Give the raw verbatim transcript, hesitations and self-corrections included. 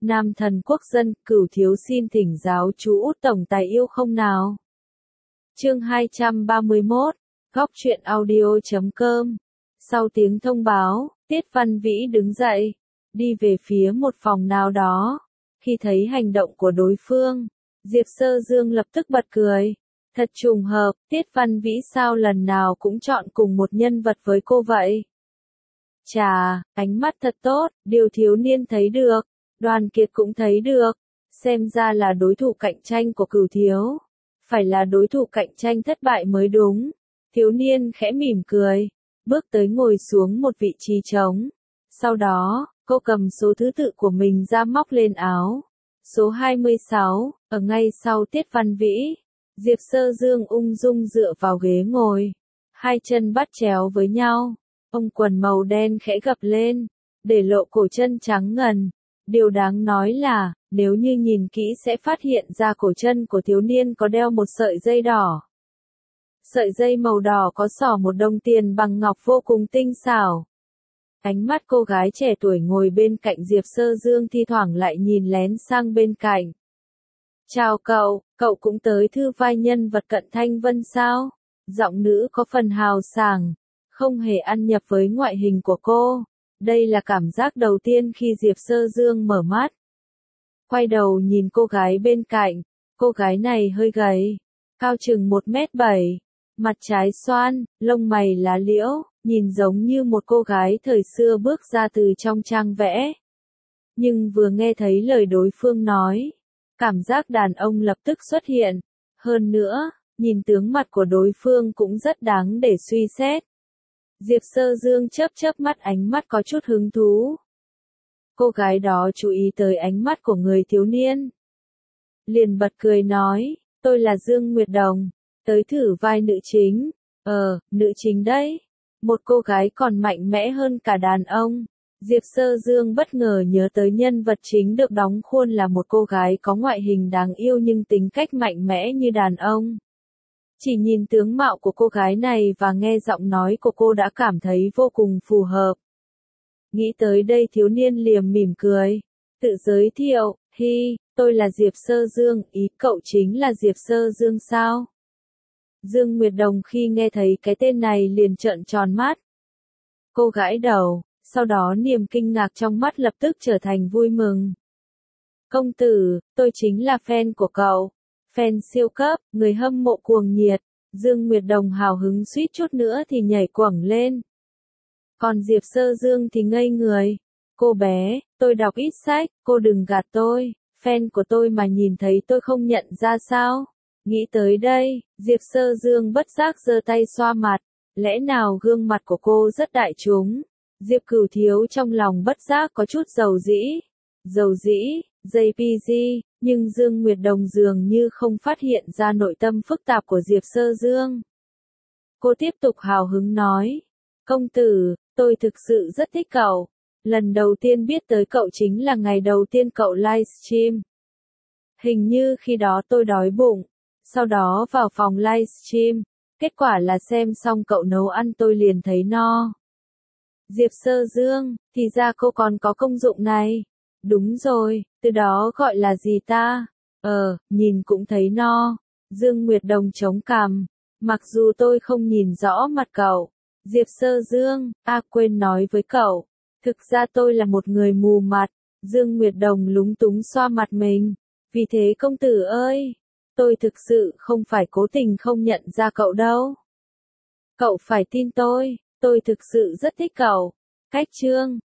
Nam thần quốc dân, Cửu thiếu xin thỉnh giáo chú Út tổng tài yêu không nào. Chương hai trăm ba mươi mốt, góc truyện audio chấm com. Sau tiếng thông báo, Tiết Văn Vĩ đứng dậy, đi về phía một phòng nào đó. Khi thấy hành động của đối phương, Diệp Sơ Dương lập tức bật cười. Thật trùng hợp, Tiết Văn Vĩ sao lần nào cũng chọn cùng một nhân vật với cô vậy? Chà, ánh mắt thật tốt, Điều thiếu niên thấy được, Đoàn Kiệt cũng thấy được, xem ra là đối thủ cạnh tranh của Cửu thiếu. Phải là đối thủ cạnh tranh thất bại mới đúng. Thiếu niên khẽ mỉm cười, bước tới ngồi xuống một vị trí trống. Sau đó, cô cầm số thứ tự của mình ra móc lên áo. Số hai mươi sáu, ở ngay sau Tiết Văn Vĩ. Diệp Sơ Dương ung dung dựa vào ghế ngồi, hai chân bắt chéo với nhau, ông quần màu đen khẽ gập lên, để lộ cổ chân trắng ngần. Điều đáng nói là, nếu như nhìn kỹ sẽ phát hiện ra cổ chân của thiếu niên có đeo một sợi dây đỏ. Sợi dây màu đỏ có xỏ một đồng tiền bằng ngọc vô cùng tinh xảo. Ánh mắt cô gái trẻ tuổi ngồi bên cạnh Diệp Sơ Dương thi thoảng lại nhìn lén sang bên cạnh. Chào cậu, cậu cũng tới thư vai nhân vật Cận Thanh Vân sao? Giọng nữ có phần hào sảng, không hề ăn nhập với ngoại hình của cô. Đây là cảm giác đầu tiên khi Diệp Sơ Dương mở mắt. Quay đầu nhìn cô gái bên cạnh, cô gái này hơi gầy, cao chừng một mét bảy, mặt trái xoan, lông mày lá liễu, nhìn giống như một cô gái thời xưa bước ra từ trong trang vẽ. Nhưng vừa nghe thấy lời đối phương nói, cảm giác đàn ông lập tức xuất hiện. Hơn nữa, nhìn tướng mặt của đối phương cũng rất đáng để suy xét. Diệp Sơ Dương chớp chớp mắt, ánh mắt có chút hứng thú. Cô gái đó chú ý tới ánh mắt của người thiếu niên, liền bật cười nói, tôi là Dương Nguyệt Đồng, tới thử vai nữ chính. Ờ, nữ chính đấy. Một cô gái còn mạnh mẽ hơn cả đàn ông. Diệp Sơ Dương bất ngờ nhớ tới nhân vật chính được đóng khuôn là một cô gái có ngoại hình đáng yêu nhưng tính cách mạnh mẽ như đàn ông. Chỉ nhìn tướng mạo của cô gái này và nghe giọng nói của cô đã cảm thấy vô cùng phù hợp. Nghĩ tới đây thiếu niên liềm mỉm cười, tự giới thiệu, hi, tôi là Diệp Sơ Dương, ý cậu chính là Diệp Sơ Dương sao? Dương Nguyệt Đồng khi nghe thấy cái tên này liền trợn tròn mắt. Cô gãi đầu, sau đó niềm kinh ngạc trong mắt lập tức trở thành vui mừng. Công tử, tôi chính là fan của cậu. Fan siêu cấp, người hâm mộ cuồng nhiệt. Dương Nguyệt Đồng hào hứng suýt chút nữa thì nhảy quẩng lên. Còn Diệp Sơ Dương thì ngây người. Cô bé, tôi đọc ít sách, cô đừng gạt tôi. Fan của tôi mà nhìn thấy tôi không nhận ra sao? Nghĩ tới đây, Diệp Sơ Dương bất giác giơ tay xoa mặt. Lẽ nào gương mặt của cô rất đại chúng? Diệp Cửu thiếu trong lòng bất giác có chút dầu dĩ. Dầu dĩ, jê pê giê, nhưng Dương Nguyệt Đồng dường như không phát hiện ra nội tâm phức tạp của Diệp Sơ Dương. Cô tiếp tục hào hứng nói, công tử, tôi thực sự rất thích cậu. Lần đầu tiên biết tới cậu chính là ngày đầu tiên cậu livestream. Hình như khi đó tôi đói bụng, sau đó vào phòng livestream, kết quả là xem xong cậu nấu ăn tôi liền thấy no. Diệp Sơ Dương, thì ra cô còn có công dụng này. Đúng rồi, từ đó gọi là gì ta? Ờ, nhìn cũng thấy no. Dương Nguyệt Đồng chống cằm. Mặc dù tôi không nhìn rõ mặt cậu. Diệp Sơ Dương, a quên nói với cậu. Thực ra tôi là một người mù mặt. Dương Nguyệt Đồng lúng túng xoa mặt mình. Vì thế công tử ơi, tôi thực sự không phải cố tình không nhận ra cậu đâu. Cậu phải tin tôi, tôi thực sự rất thích cậu. Cách chương,